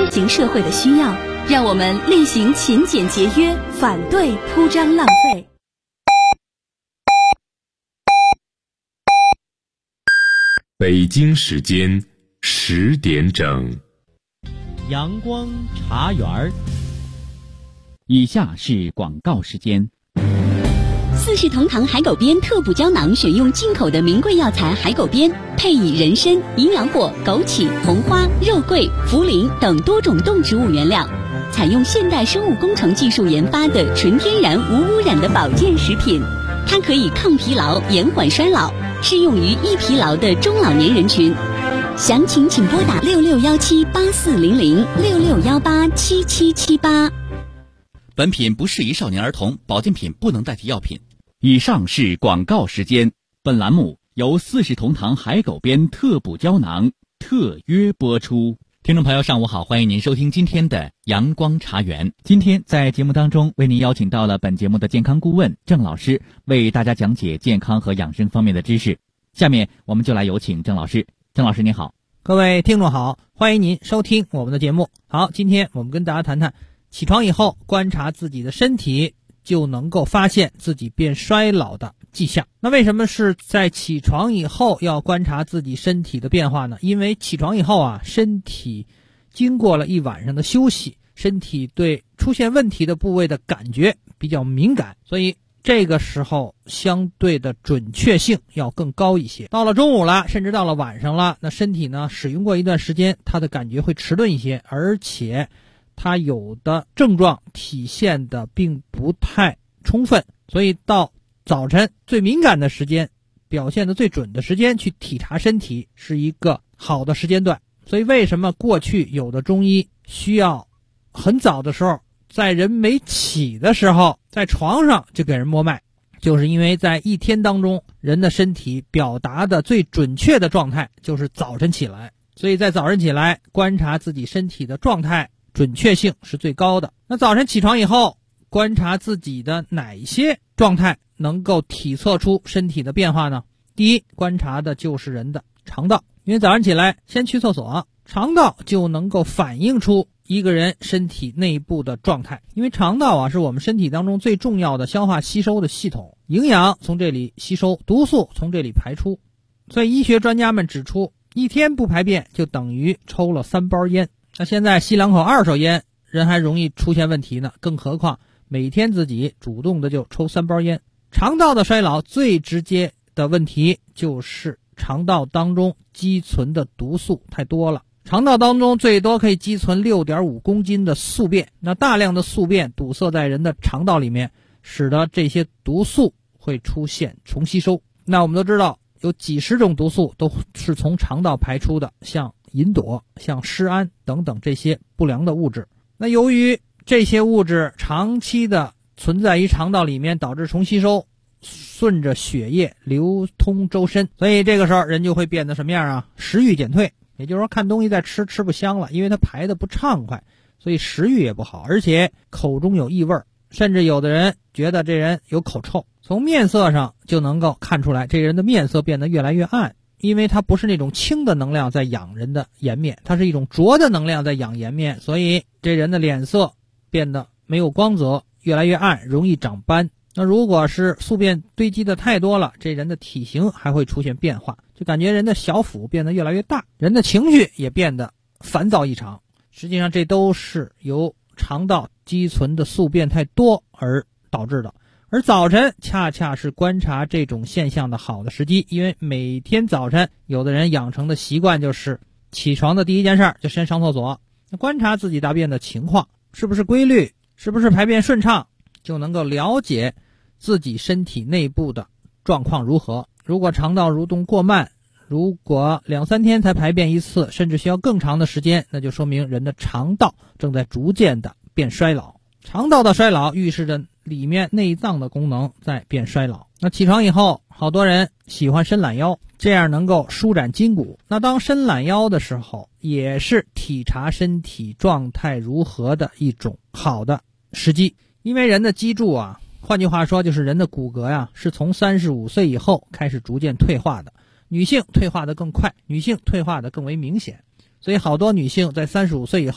应急社会的需要，让我们厉行勤俭节约，反对铺张浪费。 北京时间10点整， 阳光茶园。 以下是广告时间。 四世同堂海狗鞭特补胶囊选用进口的名贵药材海狗鞭，配以人参、营养果、枸杞、红花、肉桂、茯苓等多种动植物原料，采用现代生物工程技术研发的纯天然无污染的保健食品。它可以抗疲劳、延缓衰老，适用于易疲劳的中老年人群。详情请拨打6617840066187778。 本品不适宜少年儿童，保健品不能代替药品。 以上是广告时间。本栏目由四世同堂海狗鞭特补胶囊特约播出。 听众朋友上午好，欢迎您收听今天的阳光茶园。 今天在节目当中为您邀请到了本节目的健康顾问郑老师，为大家讲解健康和养生方面的知识。下面我们就来有请郑老师。郑老师您好。 各位听众好，欢迎您收听我们的节目。好，今天我们跟大家谈谈起床以后观察自己的身体就能够发现自己变衰老的迹象。那为什么是在起床以后要观察自己身体的变化呢？因为起床以后身体经过了一晚上的休息，身体对出现问题的部位的感觉比较敏感，所以这个时候相对的准确性要更高一些。到了中午了，甚至到了晚上了，那身体呢使用过一段时间，它的感觉会迟钝一些，而且它有的症状体现的并不太充分，所以到早晨最敏感的时间，表现的最准的时间去体察身体是一个好的时间段。所以为什么过去有的中医需要很早的时候，在人没起的时候在床上就给人摸脉，就是因为在一天当中人的身体表达的最准确的状态就是早晨起来，所以在早晨起来观察自己身体的状态准确性是最高的。那早晨起床以后观察自己的哪一些状态能够体测出身体的变化呢？第一，观察的就是人的肠道，因为早上起来先去厕所，肠道就能够反映出一个人身体内部的状态。因为肠道是我们身体当中最重要的消化吸收的系统，营养从这里吸收，毒素从这里排出。所以医学专家们指出，一天不排便就等于抽了3包烟。那现在吸2口2手烟人还容易出现问题呢，更何况每天自己主动的就抽3包烟。肠道的衰老最直接的问题就是肠道当中积存的毒素太多了。肠道当中最多可以积存 6.5 公斤的宿便，那大量的宿便堵塞在人的肠道里面，使得这些毒素会出现重吸收。那我们都知道有几十种毒素都是从肠道排出的，像吲哚、像施胺等等这些不良的物质。那由于这些物质长期的存在于肠道里面，导致重吸收，顺着血液流通周身，所以这个时候人就会变得什么样啊？食欲减退，也就是说看东西再吃不香了，因为它排的不畅快，所以食欲也不好，而且口中有异味，甚至有的人觉得这人有口臭。从面色上就能够看出来，这人的面色变得越来越暗，因为它不是那种清的能量在养人的颜面，它是一种浊的能量在养颜面，所以这人的脸色变得没有光泽，越来越暗，容易长斑。那如果是宿便堆积的太多了，这人的体型还会出现变化，就感觉人的小腹变得越来越大，人的情绪也变得烦躁异常。实际上这都是由肠道积存的宿便太多而导致的。而早晨恰恰是观察这种现象的好的时机，因为每天早晨有的人养成的习惯就是起床的第一件事就先上厕所，观察自己大便的情况是不是规律，是不是排便顺畅，就能够了解自己身体内部的状况如何。如果肠道蠕动过慢，如果2-3天才排便一次，甚至需要更长的时间，那就说明人的肠道正在逐渐的变衰老。肠道的衰老预示着里面内脏的功能在变衰老。那起床以后，好多人喜欢伸懒腰，这样能够舒展筋骨。那当伸懒腰的时候，也是体察身体状态如何的一种好的时机。因为人的脊柱换句话说就是人的骨骼是从35岁以后开始逐渐退化的，女性退化的更快，女性退化的更为明显。所以好多女性在35岁以后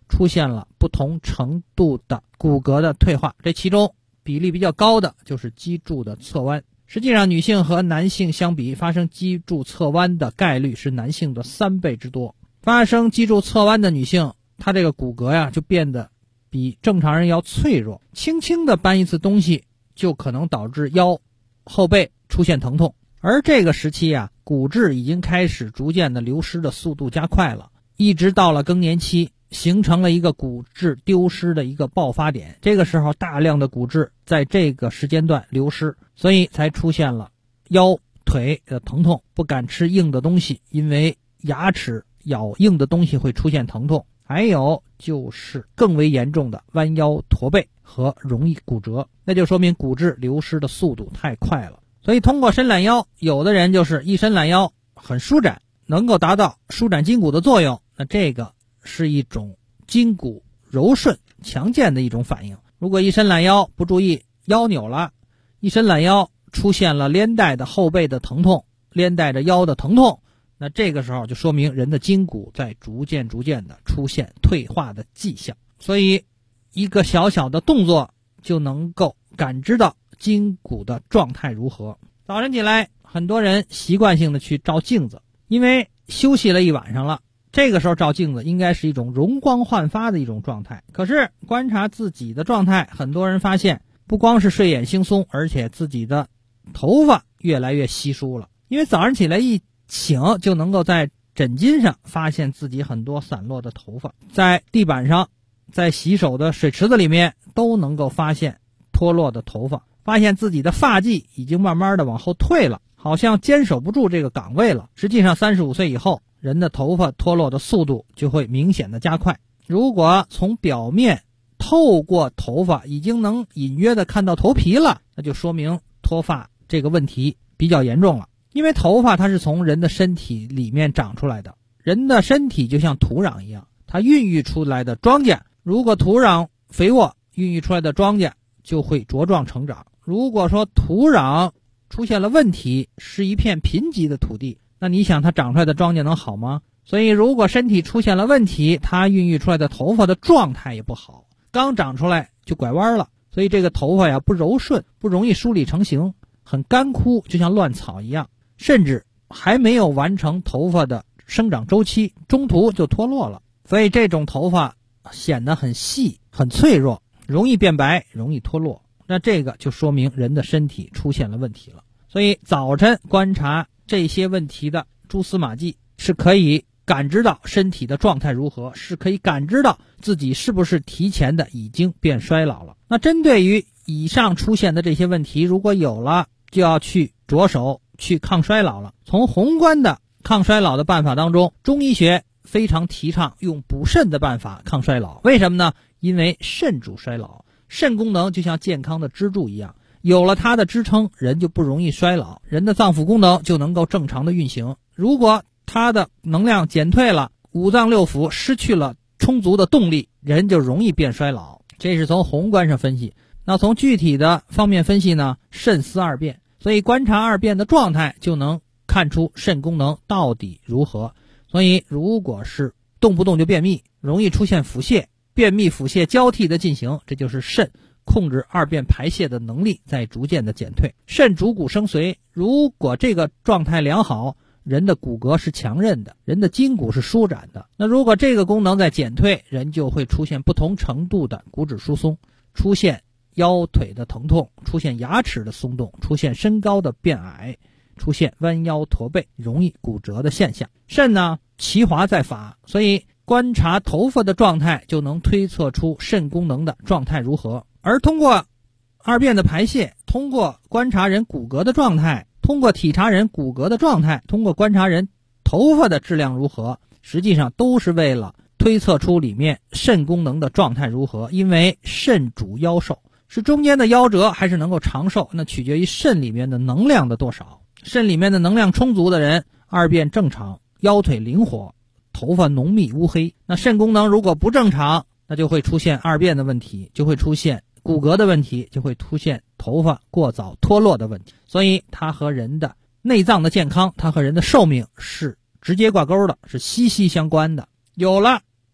出现了不同程度的骨骼的退化，这其中比例比较高的就是脊柱的侧弯。实际上女性和男性相比，发生脊柱侧弯的概率是男性的3倍之多。发生脊柱侧弯的女性，她这个骨骼呀就变得比正常人要脆弱，轻轻的搬一次东西就可能导致腰后背出现疼痛。而这个时期啊，骨质已经开始逐渐的流失的速度加快了，一直到了更年期，形成了一个骨质丢失的一个爆发点。这个时候大量的骨质在这个时间段流失，所以才出现了腰腿的疼痛，不敢吃硬的东西，因为牙齿咬硬的东西会出现疼痛。还有就是更为严重的弯腰驼背和容易骨折，那就说明骨质流失的速度太快了。所以通过伸懒腰，有的人就是一伸懒腰很舒展，能够达到舒展筋骨的作用，那这个是一种筋骨柔顺强健的一种反应。如果一伸懒腰不注意腰扭了，一伸懒腰出现了连带的后背的疼痛，连带着腰的疼痛，那这个时候就说明人的筋骨在逐渐的出现退化的迹象。所以一个小小的动作就能够感知到筋骨的状态如何。早晨起来，很多人习惯性的去照镜子，因为休息了一晚上了，这个时候照镜子应该是一种容光焕发的一种状态。可是观察自己的状态，很多人发现不光是睡眼惺忪，而且自己的头发越来越稀疏了。因为早上起来一醒，就能够在枕巾上发现自己很多散落的头发，在地板上，在洗手的水池子里面都能够发现脱落的头发，发现自己的发际已经慢慢的往后退了，好像坚守不住这个岗位了。实际上35岁以后，人的头发脱落的速度就会明显的加快。如果从表面透过头发已经能隐约的看到头皮了，那就说明脱发这个问题比较严重了。因为头发它是从人的身体里面长出来的，人的身体就像土壤一样，它孕育出来的庄稼，如果土壤肥沃，孕育出来的庄稼就会茁壮成长。如果说土壤出现了问题，是一片贫瘠的土地，那你想它长出来的庄稼能好吗？所以如果身体出现了问题，它孕育出来的头发的状态也不好，刚长出来就拐弯了，所以这个头发呀不柔顺，不容易梳理成型，很干枯，就像乱草一样，甚至还没有完成头发的生长周期，中途就脱落了。所以这种头发显得很细很脆弱，容易变白，容易脱落，那这个就说明人的身体出现了问题了。所以早晨观察这些问题的蛛丝马迹，是可以感知到身体的状态如何，是可以感知到自己是不是提前的已经变衰老了。那针对于以上出现的这些问题，如果有了，就要去着手去抗衰老了。从宏观的抗衰老的办法当中，中医学非常提倡用补肾的办法抗衰老。为什么呢？因为肾主衰老，肾功能就像健康的支柱一样，有了它的支撑，人就不容易衰老，人的脏腑功能就能够正常的运行。如果它的能量减退了，五脏六腑失去了充足的动力，人就容易变衰老。这是从宏观上分析。那从具体的方面分析呢，肾思二便，所以观察二便的状态就能看出肾功能到底如何。所以如果是动不动就便秘，容易出现腹泻，便秘腹泻交替的进行，这就是肾控制二便排泄的能力在逐渐的减退。肾主骨生髓，如果这个状态良好，人的骨骼是强韧的，人的筋骨是舒展的。那如果这个功能在减退，人就会出现不同程度的骨质疏松，出现腰腿的疼痛，出现牙齿的松动，出现身高的变矮，出现弯腰驼背，容易骨折的现象。肾呢，其华在发，所以观察头发的状态就能推测出肾功能的状态如何。而通过二便的排泄，通过观察人骨骼的状态，通过体察人骨骼的状态，通过观察人头发的质量如何，实际上都是为了推测出里面肾功能的状态如何。因为肾主腰寿，是中间的夭折还是能够长寿，那取决于肾里面的能量的多少。肾里面的能量充足的人，二便正常，腰腿灵活，头发浓密乌黑。那肾功能如果不正常，那就会出现二便的问题，就会出现骨骼的问题，就会出现头发过早脱落的问题。所以它和人的内脏的健康，它和人的寿命是直接挂钩的，是息息相关的。有了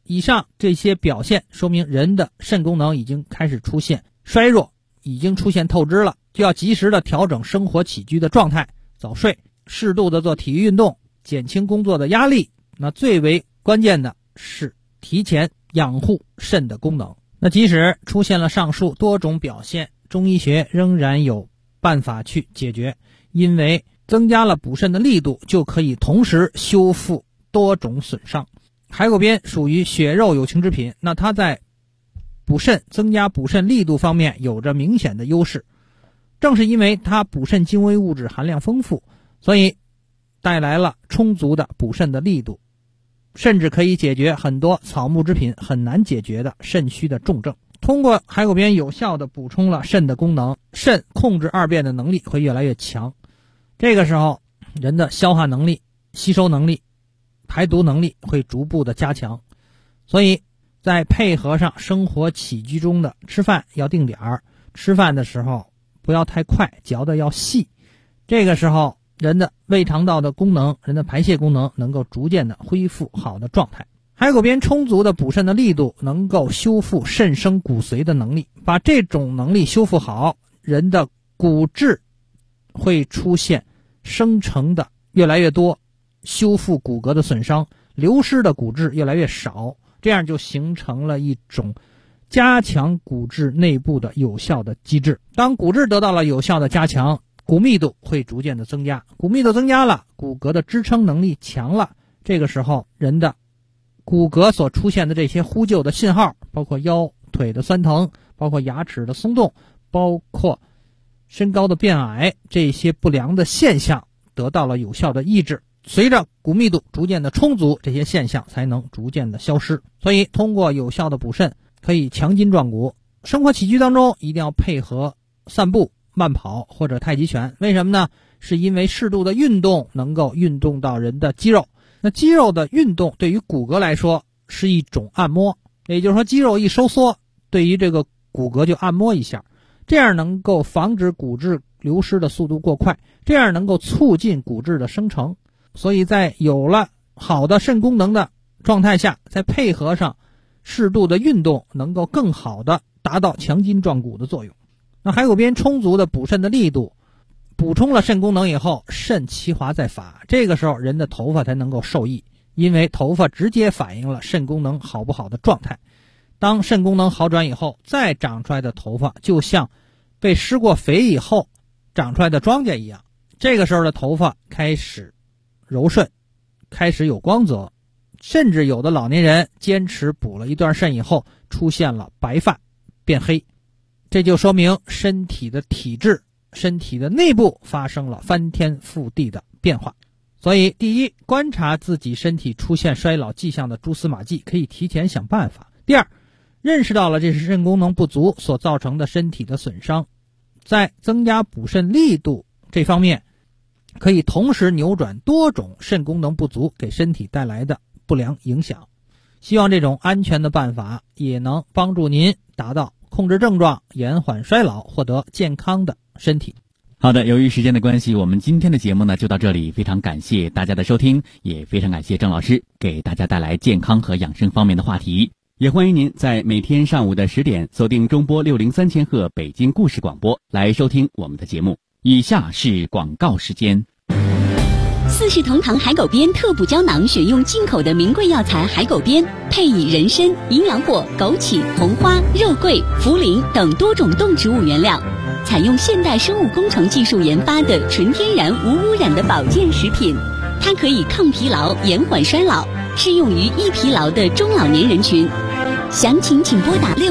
以上这些表现说明人的肾功能已经开始出现衰弱，已经出现透支了，就要及时的调整生活起居的状态，早睡，适度的做体育运动，减轻工作的压力。那最为关键的是提前养护肾的功能。那即使出现了上述多种表现，中医学仍然有办法去解决，因为增加了补肾的力度，就可以同时修复多种损伤。海狗鞭属于血肉有情之品，那它在补肾、增加补肾力度方面有着明显的优势。正是因为它补肾精微物质含量丰富，所以带来了充足的补肾的力度，甚至可以解决很多草木之品很难解决的肾虚的重症。通过海狗鞭有效地补充了肾的功能，肾控制二便的能力会越来越强。这个时候人的消化能力、吸收能力、排毒能力会逐步的加强。所以在配合上生活起居中的吃饭要定点儿，吃饭的时候不要太快，嚼得要细。这个时候人的胃肠道的功能、人的排泄功能能够逐渐的恢复好的状态。海狗鞭充足的补肾的力度能够修复肾生骨髓的能力，把这种能力修复好，人的骨质会出现生成的越来越多，修复骨骼的损伤，流失的骨质越来越少，这样就形成了一种加强骨质内部的有效的机制。当骨质得到了有效的加强，骨密度会逐渐的增加，骨密度增加了，骨骼的支撑能力强了，这个时候人的骨骼所出现的这些呼救的信号，包括腰腿的酸疼，包括牙齿的松动，包括身高的变矮，这些不良的现象得到了有效的抑制。随着骨密度逐渐的充足，这些现象才能逐渐的消失。所以通过有效的补肾可以强筋壮骨。生活起居当中一定要配合散步、慢跑或者太极拳。为什么呢？是因为适度的运动能够运动到人的肌肉，那肌肉的运动对于骨骼来说是一种按摩，也就是说肌肉一收缩，对于这个骨骼就按摩一下，这样能够防止骨质流失的速度过快，这样能够促进骨质的生成。所以在有了好的肾功能的状态下，再配合上适度的运动，能够更好的达到强筋壮骨的作用。那海狗鞭充足的补肾的力度，补充了肾功能以后，肾其华在发，这个时候人的头发才能够受益，因为头发直接反映了肾功能好不好的状态。当肾功能好转以后，再长出来的头发就像被施过肥以后长出来的庄稼一样，这个时候的头发开始柔顺，开始有光泽，甚至有的老年人坚持补了一段肾以后出现了白发变黑，这就说明身体的体质、身体的内部发生了翻天覆地的变化。所以第一，观察自己身体出现衰老迹象的蛛丝马迹，可以提前想办法。第二，认识到了这是肾功能不足所造成的身体的损伤，在增加补肾力度这方面可以同时扭转多种肾功能不足给身体带来的不良影响。希望这种安全的办法也能帮助您达到控制症状、延缓衰老、获得健康的身体。 好的，由于时间的关系，我们今天的节目呢就到这里，非常感谢大家的收听，也非常感谢郑老师给大家带来健康和养生方面的话题。也欢迎您在每天上午的10点锁定中波603千赫北京故事广播来收听我们的节目。以下是广告时间。 四世同堂海狗鞭特补胶囊选用进口的名贵药材海狗鞭，配以人参、营养果、枸杞、红花、肉桂、茯苓等多种动植物原料，采用现代生物工程技术研发的纯天然无污染的保健食品。它可以抗疲劳、延缓衰老，适用于易疲劳的中老年人群。详情请拨打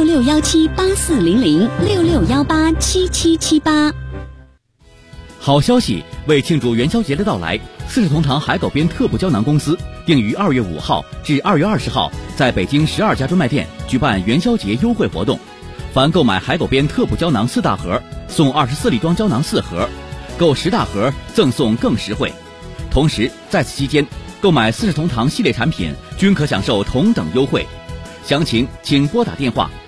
6617840066187778。 好消息！为庆祝元宵节的到来，四世同堂海狗鞭特补胶囊公司定于2月5号至2月20号在北京12家专卖店举办元宵节优惠活动。凡购买海狗鞭特补胶囊4大盒，送24粒装胶囊4盒，购10大盒赠送更实惠。同时，在此期间，购买四世同堂系列产品均可享受同等优惠。详情请拨打电话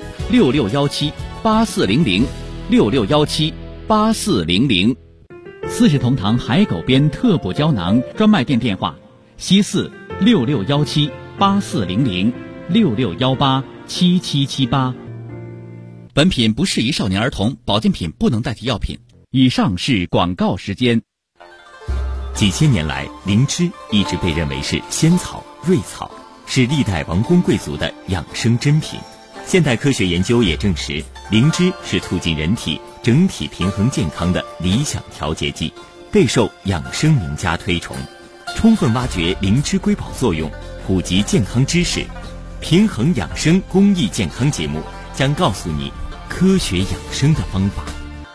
66187778661877786617840066178400。 四世同堂海狗鞭特补胶囊专卖店电话：74 6617 8400 6618 7778。 本品不适宜少年儿童，保健品不能代替药品。 以上是广告时间。 几千年来，灵芝一直被认为是仙草、瑞草，是历代王公贵族的养生珍品。现代科学研究也证实，灵芝是促进人体整体平衡健康的理想调节剂，备受养生名家推崇。充分挖掘灵芝瑰宝作用，普及健康知识，平衡养生公益健康节目将告诉你科学养生的方法。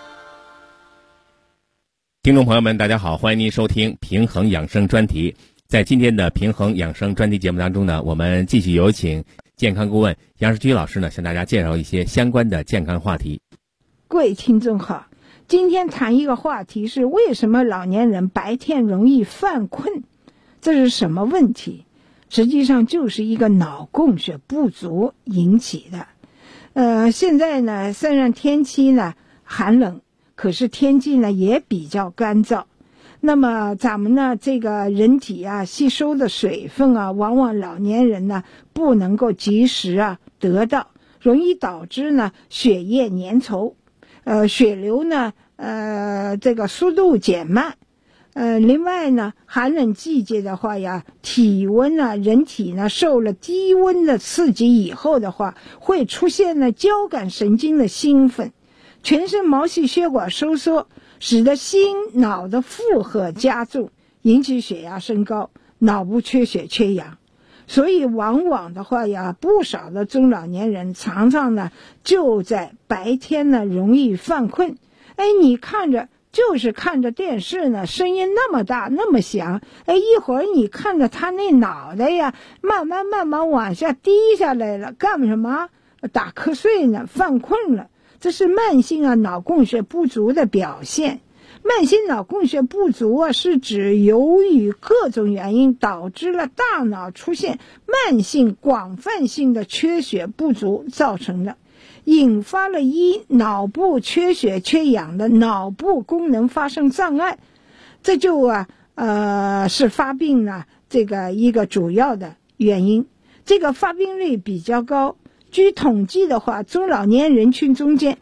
听众朋友们，大家好，欢迎您收听平衡养生专题。在今天的平衡养生专题节目当中呢，我们继续有请健康顾问杨世居老师呢，向大家介绍一些相关的健康话题。 各位听众好，今天谈一个话题是为什么老年人白天容易犯困，这是什么问题？实际上就是一个脑供血不足引起的。现在呢，虽然天气呢寒冷，可是天气呢也比较干燥。那么咱们呢这个人体啊吸收的水分啊，往往老年人呢不能够及时啊得到，容易导致呢血液粘稠，血流呢这个速度减慢。另外呢，寒冷季节的话呀，体温呢，人体呢受了低温的刺激以后的话，会出现呢交感神经的兴奋，全身毛细血管收缩，使得心脑的负荷加重，引起血压升高，脑部缺血缺氧。所以往往的话呀，不少的中老年人常常呢就在白天呢容易犯困。你看着电视呢，声音那么大那么响，一会儿你看着他那脑袋呀慢慢往下低下来了，干什么？打瞌睡呢，犯困了。这是慢性脑供血不足的表现。慢性脑供血不足是指由于各种原因导致了大脑出现慢性广泛性的缺血不足造成的，引发了脑部缺血缺氧的脑部功能发生障碍，这就是发病呢这个一个主要的原因。这个发病率比较高，据统计的话，中老年人群中间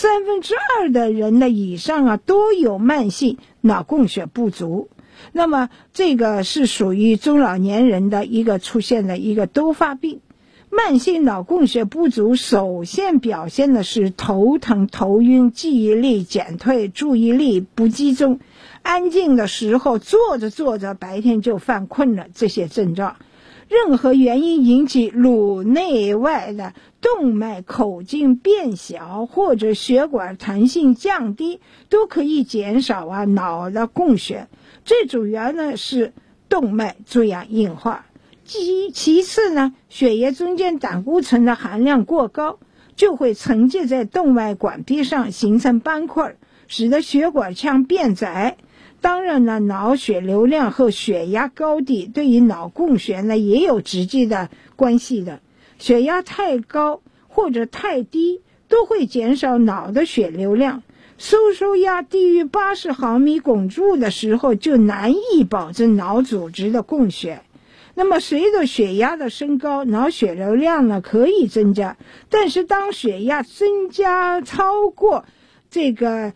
2/3的人的以上都有慢性脑供血不足。那么这个是属于中老年人的一个出现的一个多发病。慢性脑供血不足首先表现的是头疼、头晕、记忆力减退、注意力不集中，安静的时候坐着白天就犯困了，这些症状。任何原因引起颅内外的动脉口径变小或者血管弹性降低，都可以减少脑的供血。最主要呢是动脉粥样硬化。其次呢，血液中间胆固醇的含量过高，就会沉积在动脉管壁上形成斑块，使得血管腔变窄。当然呢，脑血流量和血压高低对于脑供血呢也有直接的关系的。血压太高或者太低都会减少脑的血流量，收压低于80毫米汞柱的时候就难以保证脑组织的供血。那么随着血压的升高，脑血流量呢可以增加，但是当血压增加超过这个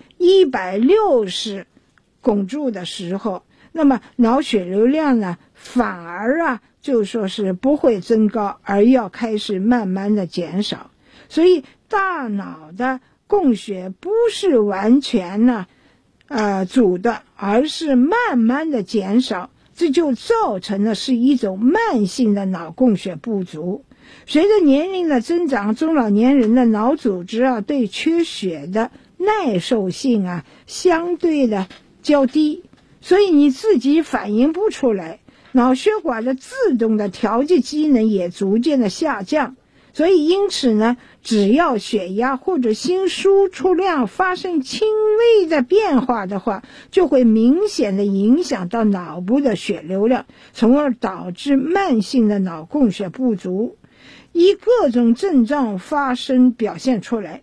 160汞柱的时候，那么脑血流量呢反而就说是不会增高，而要开始慢慢的减少。所以大脑的供血不是完全阻断，而是慢慢的减少，这就造成的是一种慢性的脑供血不足。随着年龄的增长，中老年人的脑组织对缺血的耐受性相对的较低，所以你自己反应不出来，脑血管的自动的调节机能也逐渐的下降。所以因此呢，只要血压或者心输出量发生轻微的变化的话，就会明显的影响到脑部的血流量，从而导致慢性的脑供血不足。以各种症状发生表现出来，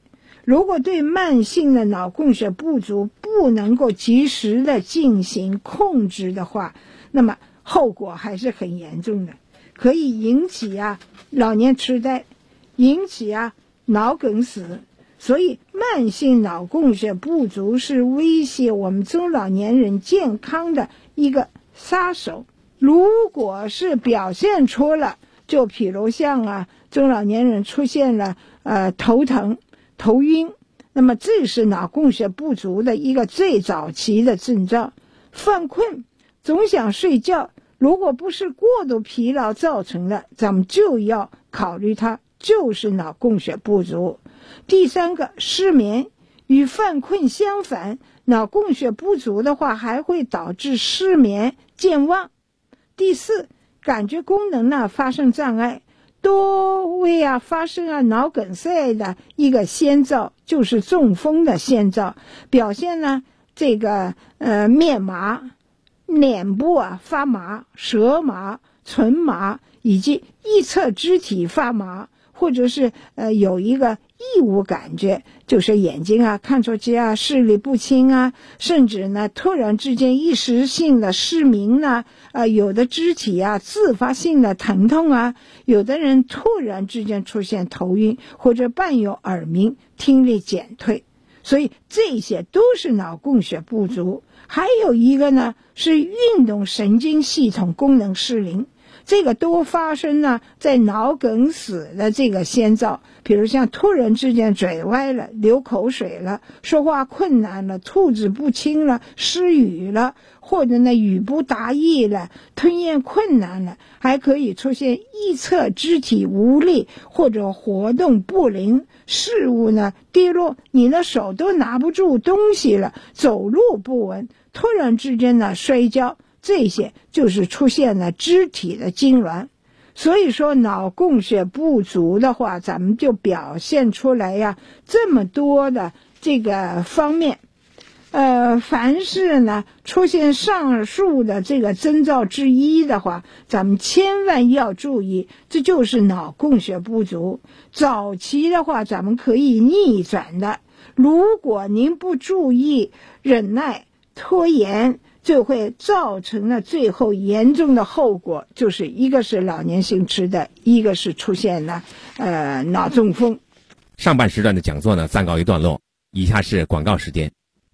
如果对慢性的脑供血不足不能够及时的进行控制的话，那么后果还是很严重的，可以引起老年痴呆，引起脑梗死。所以慢性脑供血不足是威胁我们中老年人健康的一个杀手。如果是表现出了，就比如像中老年人出现了头疼、头晕，那么这是脑供血不足的一个最早期的症状。犯困、总想睡觉，如果不是过度疲劳造成的，咱们就要考虑它就是脑供血不足。第三个，失眠，与犯困相反，脑供血不足的话还会导致失眠、健忘。第四，感觉功能发生障碍，多为发生脑梗塞的一个先兆，就是中风的先兆。表现这个面麻、脸部发麻、舌麻、唇麻，以及一侧肢体发麻，或者是有一个异物感觉，就是眼睛看出去视力不清甚至突然之间一时性的失明有的肢体自发性的疼痛有的人突然之间出现头晕，或者伴有耳鸣、听力减退。所以这些都是脑供血不足。还有一个是运动神经系统功能失灵，这个多发生在脑梗死的这个先兆，比如像突然之间嘴歪了、流口水了、说话困难了、吐字不清了、失语了，或者语不达意了、吞咽困难了，还可以出现一侧肢体无力或者活动不灵，事物跌落，你的手都拿不住东西了，走路不稳，突然之间摔跤，这些就是出现了肢体的痉挛。所以说脑供血不足的话，咱们就表现出来这么多的这个方面。凡是出现上述的这个征兆之一的话，咱们千万要注意，这就是脑供血不足。早期的话咱们可以逆转的，如果您不注意、忍耐、拖延，就会造成了最后严重的后果，就是一个是老年性痴呆，一个是出现了脑中风。 上半时段的讲座暂告一段落，以下是广告时间。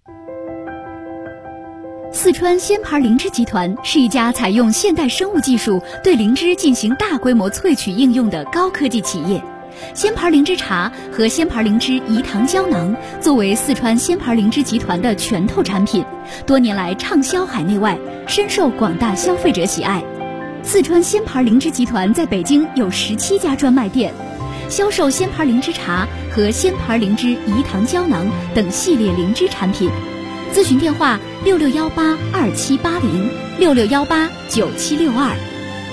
四川仙牌灵芝集团是一家采用现代生物技术对灵芝进行大规模萃取应用的高科技企业。仙牌灵芝茶和仙牌灵芝饴糖胶囊作为四川仙牌灵芝集团的拳头产品，多年来畅销海内外，深受广大消费者喜爱。四川仙牌灵芝集团在北京有17家专卖店，销售仙牌灵芝茶和仙牌灵芝饴糖胶囊等系列灵芝产品。咨询电话66182780，66189762。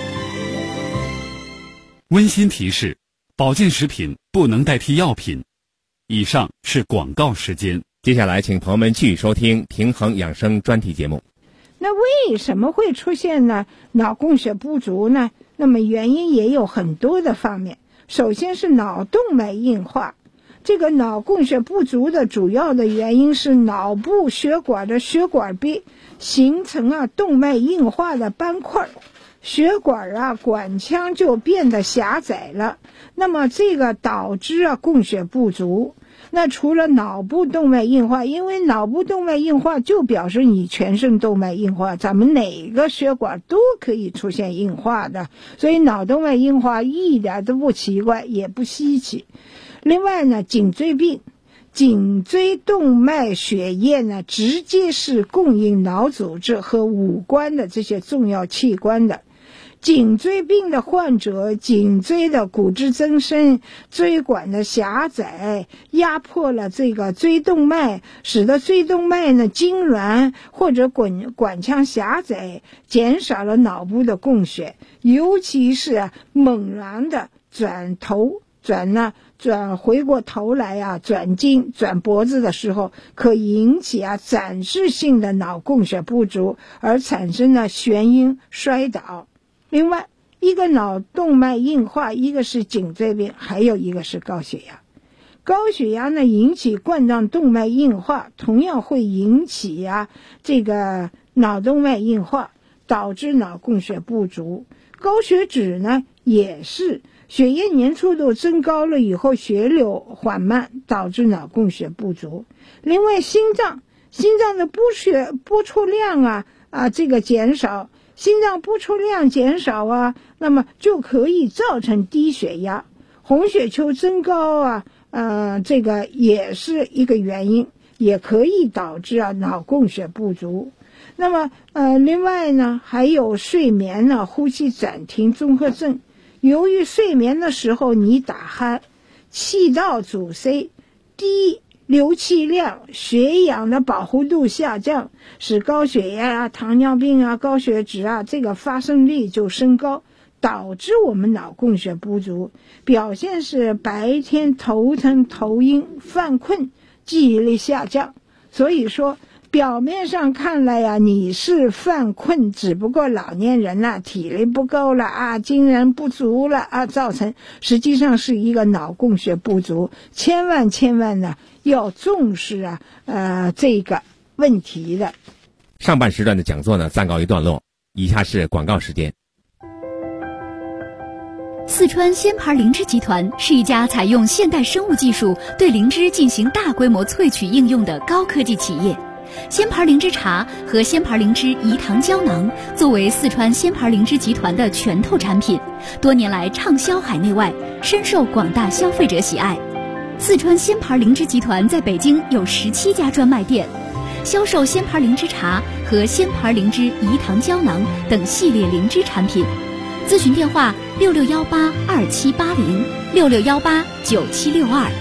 温馨提示：保健食品不能代替药品。以上是广告时间。 接下来请朋友们继续收听平衡养生专题节目。 那为什么会出现脑供血不足呢？那么原因也有很多的方面。首先是脑动脉硬化。这个脑供血不足的主要的原因是脑部血管的血管壁形成动脉硬化的斑块，血管管腔就变得狭窄了，那么这个导致供血不足。那除了脑部动脉硬化，因为脑部动脉硬化就表示你全身动脉硬化，咱们哪个血管都可以出现硬化的，所以脑动脉硬化一点都不奇怪，也不稀奇。另外颈椎病，颈椎动脉血液直接是供应脑组织和五官的这些重要器官的。颈椎病的患者，颈椎的骨质增生、椎管的狭窄，压迫了这个椎动脉，使得椎动脉痉挛或者管腔狭窄，减少了脑部的供血。尤其是猛然的转回过头来转颈转脖子的时候，可引起暂时性的脑供血不足，而产生了眩晕摔倒。另外一个脑动脉硬化，一个是颈椎病，还有一个是高血压。 高血压呢引起冠状动脉硬化，同样会引起这个脑动脉硬化，导致脑供血不足。高血脂呢也是血液粘稠度增高了以后，血流缓慢，导致脑供血不足。另外心脏的播出量这个减少，心脏播出量减少那么就可以造成低血压。红血球增高这个也是一个原因，也可以导致脑供血不足。那么另外呢，还有睡眠呼吸暂停综合症。由于睡眠的时候你打鼾，气道阻塞，低流气量，血氧的饱和度下降，使高血压糖尿病高血脂这个发生率就升高，导致我们脑供血不足。表现是白天头疼头晕犯困，记忆力下降。所以说表面上看来你是犯困，只不过老年人体力不够了精神不足了造成，实际上是一个脑供血不足。千万呢要重视这个问题的。 上半时段的讲座呢暂告一段落，以下是广告时间。 四川仙牌灵芝集团是一家采用现代生物技术对灵芝进行大规模萃取应用的高科技企业。仙牌灵芝茶和仙牌灵芝饴糖胶囊作为四川仙牌灵芝集团的拳头产品，多年来畅销海内外，深受广大消费者喜爱。四川仙牌灵芝集团在北京有17家专卖店，销售仙牌灵芝茶和仙牌灵芝饴糖胶囊等系列灵芝产品。咨询电话66182780，66189762。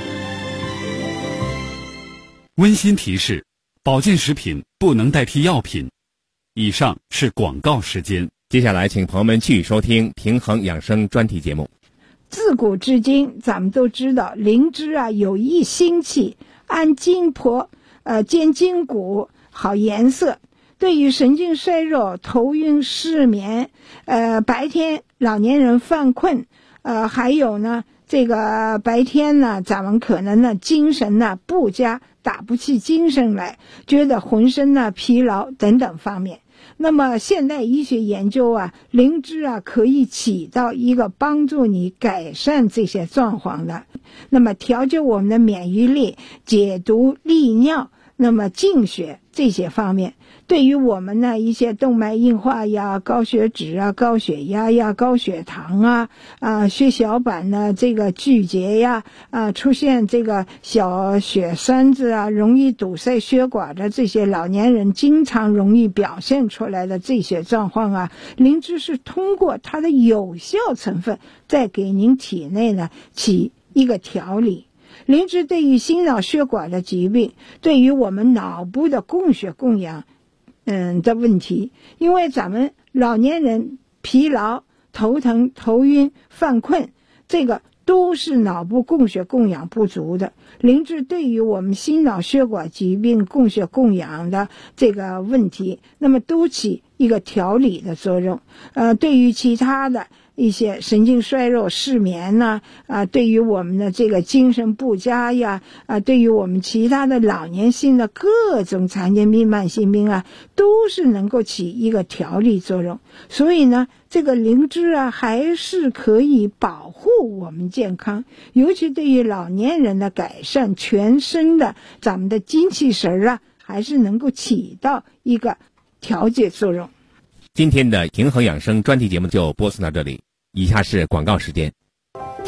温馨提示：保健食品不能代替药品。以上是广告时间。 接下来请朋友们继续收听平衡养生专题节目。 自古至今咱们都知道灵芝有益心气，安筋魄，健筋骨，好颜色，对于神经衰弱、头晕、失眠，白天老年人犯困，还有呢这个白天呢咱们可能呢精神呢不佳，打不起精神来，觉得浑身呢疲劳等等方面。那么现代医学研究灵芝可以起到一个帮助你改善这些状况的，那么调节我们的免疫力，解毒利尿，那么净血这些方面，对于我们呢一些动脉硬化高血脂高血压高血糖血小板呢这个聚结出现这个小血栓子容易堵塞血管的这些老年人经常容易表现出来的这些状况灵芝是通过它的有效成分在给您体内呢起一个调理。灵芝对于心脑血管的疾病，对于我们脑部的供血供氧的问题，因为咱们老年人疲劳、头疼、头晕、犯困，这个都是脑部供血供氧不足的。灵芝对于我们心脑血管疾病供血供氧的这个问题，那么都起一个调理的作用。对于其他的一些神经衰弱、失眠对于我们的这个精神不佳对于我们其他的老年性的各种常见病、慢性病都是能够起一个调理作用。所以呢，这个灵芝还是可以保护我们健康，尤其对于老年人的改善，全身的咱们的精气神还是能够起到一个调节作用。 今天的平衡养生专题节目就播送到这里，以下是广告时间。